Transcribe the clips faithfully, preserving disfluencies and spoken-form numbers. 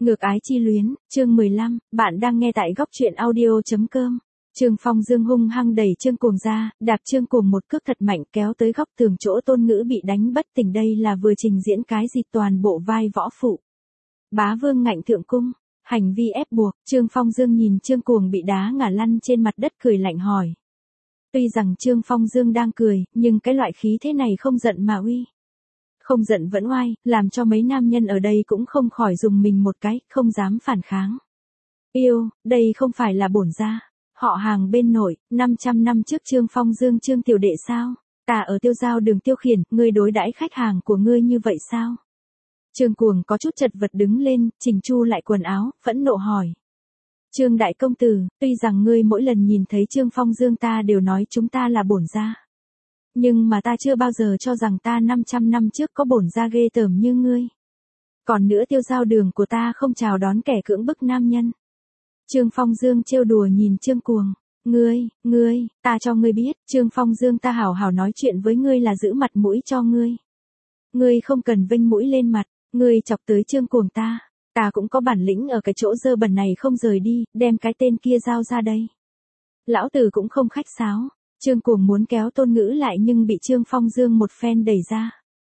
Ngược ái chi luyến, chương mười lăm, bạn đang nghe tại góc truyện audio.com. Trương Phong Dương hung hăng đẩy Trương Cuồng ra, đạp Trương Cuồng một cước thật mạnh kéo tới góc tường chỗ Tôn Ngữ bị đánh bất tỉnh. Đây là vừa trình diễn cái gì toàn bộ vai võ phụ. Bá Vương ngạnh thượng cung, hành vi ép buộc. Trương Phong Dương nhìn Trương Cuồng bị đá ngả lăn trên mặt đất cười lạnh hỏi. Tuy rằng Trương Phong Dương đang cười, nhưng cái loại khí thế này không giận mà uy. Không giận vẫn oai, làm cho mấy nam nhân ở đây cũng không khỏi dùng mình một cái, không dám phản kháng. Yêu, đây không phải là bổn gia, họ hàng bên nội, năm trăm năm trước Trương Phong Dương Trương tiểu đệ sao? Ta ở Tiêu Giao Đường tiêu khiển, ngươi đối đãi khách hàng của ngươi như vậy sao? Trương Cuồng có chút chật vật đứng lên, chỉnh chu lại quần áo, phẫn nộ hỏi. Trương đại công tử, tuy rằng ngươi mỗi lần nhìn thấy Trương Phong Dương ta đều nói chúng ta là bổn gia. Nhưng mà ta chưa bao giờ cho rằng ta năm trăm năm trước có bổn gia ghê tởm như ngươi. Còn nữa Tiêu Giao Đường của ta không chào đón kẻ cưỡng bức nam nhân. Trương Phong Dương trêu đùa nhìn Trương Cuồng. Ngươi, ngươi, ta cho ngươi biết, Trương Phong Dương ta hảo hảo nói chuyện với ngươi là giữ mặt mũi cho ngươi. Ngươi không cần vênh mũi lên mặt, ngươi chọc tới Trương Cuồng ta. Ta cũng có bản lĩnh ở cái chỗ dơ bẩn này không rời đi, đem cái tên kia giao ra đây. Lão tử cũng không khách sáo. Trương Cuồng muốn kéo Tôn Ngữ lại nhưng bị Trương Phong Dương một phen đẩy ra.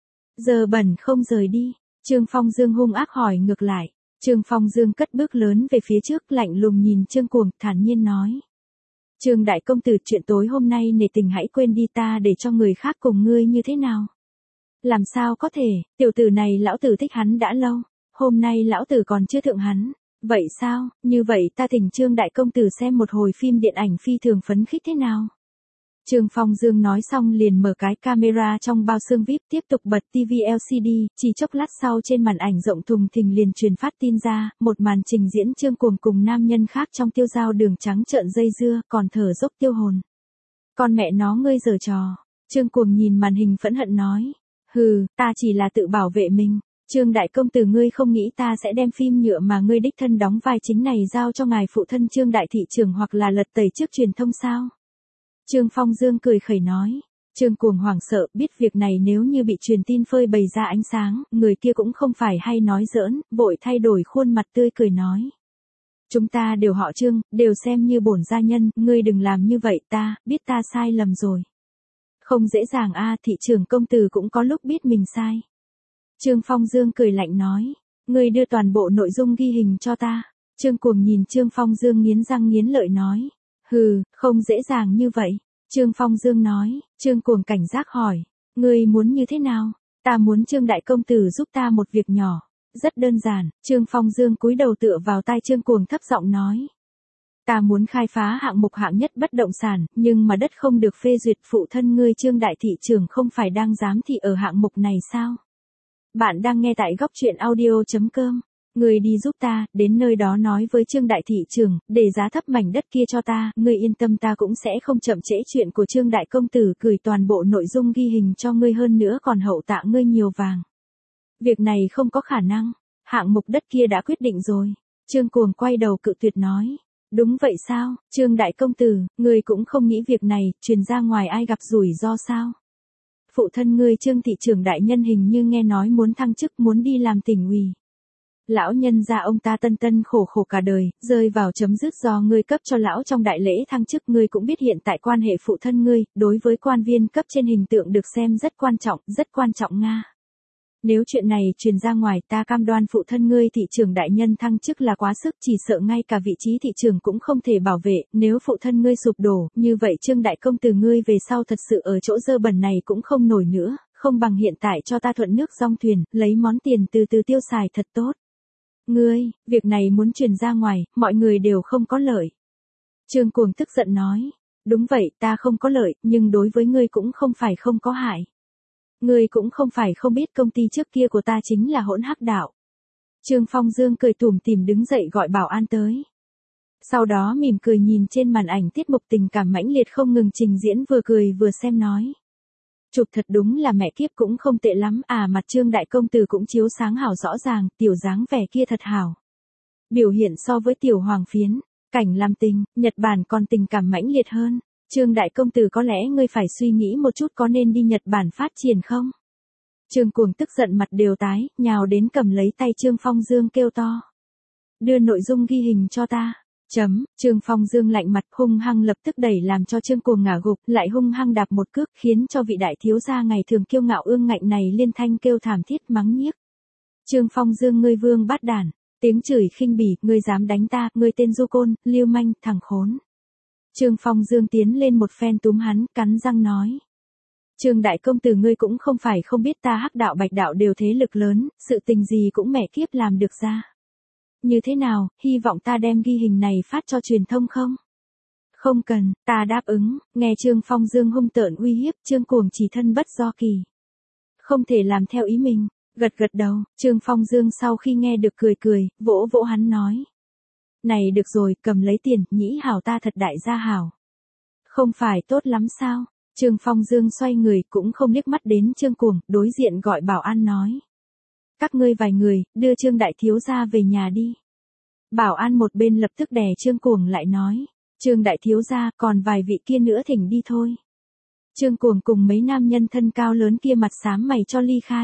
Giờ bẩn không rời đi, Trương Phong Dương hung ác hỏi ngược lại. Trương Phong Dương cất bước lớn về phía trước lạnh lùng nhìn Trương Cuồng thản nhiên nói. Trương đại công tử chuyện tối hôm nay nể tình hãy quên đi ta để cho người khác cùng ngươi như thế nào. Làm sao có thể, tiểu tử này lão tử thích hắn đã lâu, hôm nay lão tử còn chưa thượng hắn. Vậy sao, như vậy ta thỉnh Trương đại công tử xem một hồi phim điện ảnh phi thường phấn khích thế nào. Trương Phong Dương nói xong liền mở cái camera trong bao xương víp tiếp tục bật tivi lờ xê đê, chỉ chốc lát sau trên màn ảnh rộng thùng thình liền truyền phát tin ra, một màn trình diễn Trương Cuồng cùng nam nhân khác trong Tiêu Giao Đường trắng trợn dây dưa, còn thở dốc tiêu hồn. Con mẹ nó ngươi giở trò, Trương Cuồng nhìn màn hình phẫn hận nói, hừ, ta chỉ là tự bảo vệ mình. Trương đại công tử ngươi không nghĩ ta sẽ đem phim nhựa mà ngươi đích thân đóng vai chính này giao cho ngài phụ thân Trương đại thị trưởng hoặc là lật tẩy trước truyền thông sao? Trương Phong Dương cười khẩy nói. Trương Cuồng hoảng sợ, biết việc này nếu như bị truyền tin phơi bày ra ánh sáng, người kia cũng không phải hay nói giỡn, vội thay đổi khuôn mặt tươi cười nói. Chúng ta đều họ Trương, đều xem như bổn gia nhân, ngươi đừng làm như vậy, ta, biết ta sai lầm rồi. Không dễ dàng a, thị trưởng công tử cũng có lúc biết mình sai. Trương Phong Dương cười lạnh nói, ngươi đưa toàn bộ nội dung ghi hình cho ta. Trương Cuồng nhìn Trương Phong Dương nghiến răng nghiến lợi nói. Hừ, không dễ dàng như vậy. Trương Phong Dương nói. Trương Cuồng cảnh giác hỏi. Ngươi muốn như thế nào? Ta muốn Trương đại công tử giúp ta một việc nhỏ. Rất đơn giản. Trương Phong Dương cúi đầu tựa vào tai Trương Cuồng thấp giọng nói. Ta muốn khai phá hạng mục hạng nhất bất động sản, nhưng mà đất không được phê duyệt. Phụ thân ngươi Trương đại thị trưởng không phải đang giám thị ở hạng mục này sao? Bạn đang nghe tại góc truyện audio.com. Ngươi đi giúp ta, đến nơi đó nói với Trương đại thị trưởng, để giá thấp mảnh đất kia cho ta, ngươi yên tâm ta cũng sẽ không chậm trễ chuyện của Trương đại công tử, gửi toàn bộ nội dung ghi hình cho ngươi, hơn nữa còn hậu tạ ngươi nhiều vàng. Việc này không có khả năng, hạng mục đất kia đã quyết định rồi. Trương Cuồng quay đầu cự tuyệt nói. Đúng vậy sao, Trương đại công tử, ngươi cũng không nghĩ việc này truyền ra ngoài ai gặp rủi ro sao? Phụ thân ngươi Trương thị trưởng đại nhân hình như nghe nói muốn thăng chức, muốn đi làm tỉnh ủy. Lão nhân gia ông ta tân tân khổ khổ cả đời, rơi vào chấm dứt do ngươi cấp cho lão trong đại lễ thăng chức. Ngươi cũng biết hiện tại quan hệ phụ thân ngươi, đối với quan viên cấp trên hình tượng được xem rất quan trọng, rất quan trọng Nga. Nếu chuyện này truyền ra ngoài ta cam đoan phụ thân ngươi thị trưởng đại nhân thăng chức là quá sức, chỉ sợ ngay cả vị trí thị trưởng cũng không thể bảo vệ. Nếu phụ thân ngươi sụp đổ, như vậy Trương đại công tử ngươi về sau thật sự ở chỗ dơ bẩn này cũng không nổi nữa, không bằng hiện tại cho ta thuận nước dong thuyền, lấy món tiền từ từ tiêu xài thật tốt. Ngươi, việc này muốn truyền ra ngoài, mọi người đều không có lợi. Trương Cuồng tức giận nói. Đúng vậy, ta không có lợi, nhưng đối với ngươi cũng không phải không có hại. Ngươi cũng không phải không biết công ty trước kia của ta chính là hỗn hắc đạo. Trương Phong Dương cười tủm tỉm đứng dậy gọi bảo an tới. Sau đó mỉm cười nhìn trên màn ảnh tiết mục tình cảm mãnh liệt không ngừng trình diễn, vừa cười vừa xem nói. Chụp thật đúng là mẹ kiếp cũng không tệ lắm, à mặt Trương đại công tử cũng chiếu sáng hảo rõ ràng, tiểu dáng vẻ kia thật hảo. Biểu hiện so với tiểu hoàng phiến, cảnh làm tình, Nhật Bản còn tình cảm mãnh liệt hơn. Trương đại công tử có lẽ ngươi phải suy nghĩ một chút có nên đi Nhật Bản phát triển không? Trương Cuồng tức giận mặt đều tái, nhào đến cầm lấy tay Trương Phong Dương kêu to. đưa nội dung ghi hình cho ta. Chấm, Trương Phong Dương lạnh mặt hung hăng lập tức đẩy làm cho Trương Cuồng ngã gục, lại hung hăng đạp một cước khiến cho vị đại thiếu gia ngày thường kiêu ngạo ương ngạnh này liên thanh kêu thảm thiết mắng nhiếc. Trương Phong Dương ngươi vương bát đản, tiếng chửi khinh bỉ, ngươi dám đánh ta, ngươi tên du côn, lưu manh, thằng khốn. Trương Phong Dương tiến lên một phen túm hắn, cắn răng nói. Trương đại công tử ngươi cũng không phải không biết ta Hắc đạo Bạch đạo đều thế lực lớn, sự tình gì cũng mẹ kiếp làm được ra. Như thế nào, hy vọng ta đem ghi hình này phát cho truyền thông không? Không cần, ta đáp ứng, nghe Trương Phong Dương hung tợn uy hiếp, Trương Cuồng chỉ thân bất do kỳ. Không thể làm theo ý mình, gật gật đầu, Trương Phong Dương sau khi nghe được cười cười, vỗ vỗ hắn nói. Này được rồi, cầm lấy tiền, nhĩ hảo ta thật đại gia hảo. Không phải tốt lắm sao? Trương Phong Dương xoay người cũng không liếc mắt đến Trương Cuồng, đối diện gọi bảo an nói. Các ngươi vài người, đưa Trương đại thiếu gia về nhà đi. Bảo an một bên lập tức đè Trương Cuồng lại nói. Trương đại thiếu gia, còn vài vị kia nữa thỉnh đi thôi. Trương Cuồng cùng mấy nam nhân thân cao lớn kia mặt xám mày cho ly khai.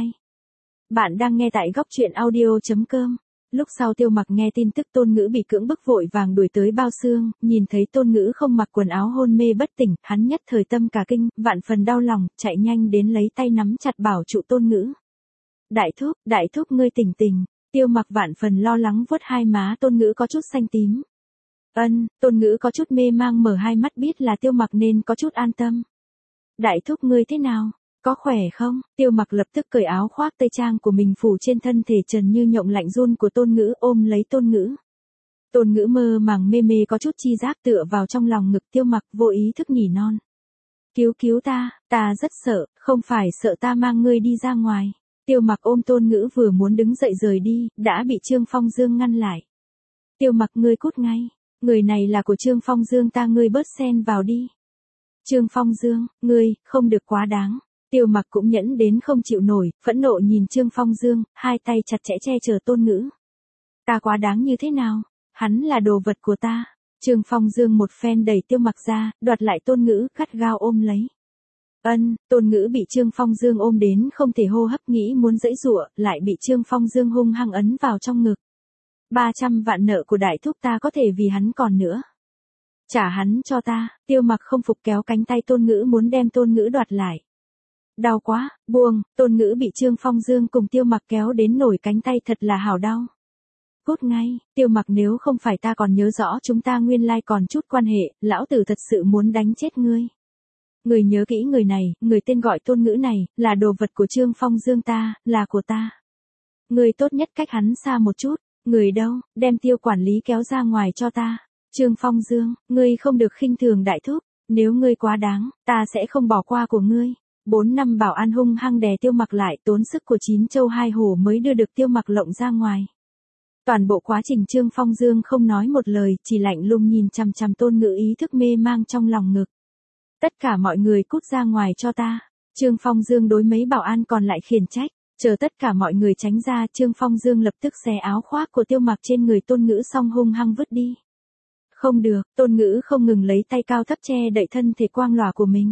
Bạn đang nghe tại góc truyện audio.com. Lúc sau Tiêu Mặc nghe tin tức Tôn Ngữ bị cưỡng bức vội vàng đuổi tới bao xương, nhìn thấy Tôn Ngữ không mặc quần áo hôn mê bất tỉnh, hắn nhất thời tâm cả kinh, vạn phần đau lòng, chạy nhanh đến lấy tay nắm chặt bảo trụ Tôn Ngữ. Đại thúc, đại thúc ngươi tỉnh tỉnh. Tiêu Mặc vạn phần lo lắng vuốt hai má Tôn Ngữ có chút xanh tím. Ân, Tôn Ngữ có chút mê mang mở hai mắt biết là Tiêu Mặc nên có chút an tâm. Đại thúc ngươi thế nào? Có khỏe không? Tiêu Mặc lập tức cởi áo khoác tây trang của mình phủ trên thân thể trần như nhộng lạnh run của Tôn Ngữ ôm lấy Tôn Ngữ. Tôn Ngữ mơ màng mê mê có chút chi giác tựa vào trong lòng ngực Tiêu Mặc vô ý thức nhỉ non. Cứu cứu ta, ta rất sợ, không phải sợ ta mang ngươi đi ra ngoài. Tiêu Mặc ôm Tôn Ngữ vừa muốn đứng dậy rời đi, đã bị Trương Phong Dương ngăn lại. Tiêu Mặc ngươi cút ngay, người này là của Trương Phong Dương ta ngươi bớt xen vào đi. Trương Phong Dương, ngươi, không được quá đáng. Tiêu Mặc cũng nhẫn đến không chịu nổi, phẫn nộ nhìn Trương Phong Dương, hai tay chặt chẽ che chở Tôn Ngữ. Ta quá đáng như thế nào? Hắn là đồ vật của ta. Trương Phong Dương một phen đẩy Tiêu Mặc ra, đoạt lại Tôn Ngữ, gắt gao ôm lấy. Ân, Tôn Ngữ bị Trương Phong Dương ôm đến không thể hô hấp nghĩ muốn giãy giụa, lại bị Trương Phong Dương hung hăng ấn vào trong ngực. ba trăm vạn nợ của đại thúc ta có thể vì hắn còn nữa. Trả hắn cho ta, Tiêu Mặc không phục kéo cánh tay Tôn Ngữ muốn đem Tôn Ngữ đoạt lại. Đau quá, buông, Tôn Ngữ bị Trương Phong Dương cùng Tiêu Mặc kéo đến nổi cánh tay thật là hào đau. Cút ngay, Tiêu Mặc nếu không phải ta còn nhớ rõ chúng ta nguyên lai còn chút quan hệ, lão tử thật sự muốn đánh chết ngươi. Người nhớ kỹ người này, người tên gọi Tôn Ngữ này, là đồ vật của Trương Phong Dương ta, là của ta. Người tốt nhất cách hắn xa một chút, người đâu, đem Tiêu quản lý kéo ra ngoài cho ta. Trương Phong Dương, ngươi không được khinh thường đại thúc, nếu ngươi quá đáng, ta sẽ không bỏ qua của ngươi. Bốn năm bảo an hung hăng đè Tiêu Mặc lại, tốn sức của chín châu hai hổ mới đưa được Tiêu Mặc lộng ra ngoài. Toàn bộ quá trình Trương Phong Dương không nói một lời, chỉ lạnh lùng nhìn chằm chằm Tôn Ngữ ý thức mê mang trong lòng ngực. Tất cả mọi người cút ra ngoài cho ta. Trương Phong Dương đối mấy bảo an còn lại khiển trách, chờ tất cả mọi người tránh ra, Trương Phong Dương lập tức xé áo khoác của Tiêu Mặc trên người Tôn Ngữ xong hung hăng vứt đi. Không được, Tôn Ngữ không ngừng lấy tay cao thấp che đậy thân thể quang lòa của mình.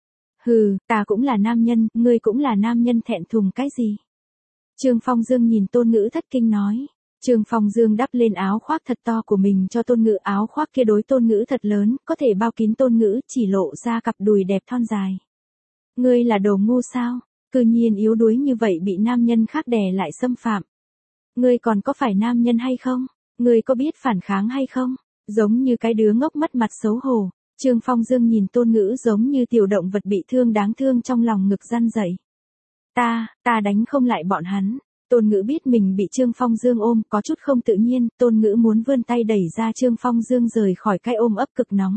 Hừ, ta cũng là nam nhân, ngươi cũng là nam nhân thẹn thùng cái gì? Trương Phong Dương nhìn Tôn Ngữ thất kinh nói. Trương Phong Dương đắp lên áo khoác thật to của mình cho Tôn Ngữ, áo khoác kia đối Tôn Ngữ thật lớn, có thể bao kín Tôn Ngữ, chỉ lộ ra cặp đùi đẹp thon dài. Ngươi là đồ ngu sao? Cư nhiên yếu đuối như vậy bị nam nhân khác đè lại xâm phạm. Ngươi còn có phải nam nhân hay không? Ngươi có biết phản kháng hay không? Giống như cái đứa ngốc mất mặt xấu hổ. Trương Phong Dương nhìn Tôn Ngữ giống như tiểu động vật bị thương đáng thương trong lòng ngực răn rẩy. Ta, ta đánh không lại bọn hắn. Tôn Ngữ biết mình bị Trương Phong Dương ôm, có chút không tự nhiên, Tôn Ngữ muốn vươn tay đẩy ra Trương Phong Dương rời khỏi cái ôm ấp cực nóng.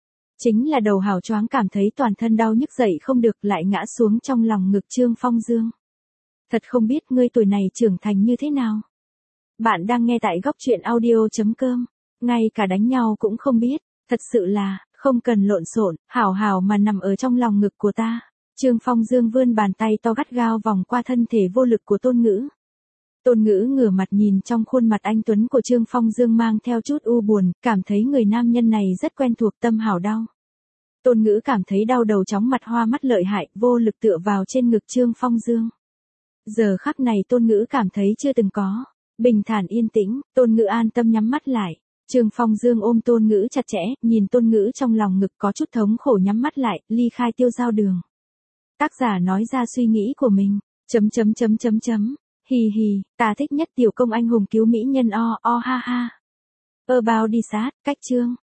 Chính là đầu hào choáng cảm thấy toàn thân đau nhức dậy không được lại ngã xuống trong lòng ngực Trương Phong Dương. Thật không biết ngươi tuổi này trưởng thành như thế nào. Bạn đang nghe tại góc truyện audio.com, ngay cả đánh nhau cũng không biết, thật sự là, không cần lộn xộn, hảo hảo mà nằm ở trong lòng ngực của ta. Trương Phong Dương vươn bàn tay to gắt gao vòng qua thân thể vô lực của Tôn Ngữ. Tôn Ngữ ngửa mặt nhìn trong khuôn mặt anh tuấn của Trương Phong Dương mang theo chút u buồn, cảm thấy người nam nhân này rất quen thuộc, tâm hảo đau. Tôn Ngữ cảm thấy đau đầu chóng mặt hoa mắt lợi hại, vô lực tựa vào trên ngực Trương Phong Dương. Giờ khắc này Tôn Ngữ cảm thấy chưa từng có. Bình thản yên tĩnh, Tôn Ngữ an tâm nhắm mắt lại. Trương Phong Dương ôm Tôn Ngữ chặt chẽ, nhìn Tôn Ngữ trong lòng ngực có chút thống khổ nhắm mắt lại, ly khai Tiêu Giao Đường. Tác giả nói ra suy nghĩ của mình. Chấm chấm chấm chấm chấm. Hì hì, ta thích nhất tiểu công anh hùng cứu mỹ nhân o o ha ha. About đi sát, cách chương.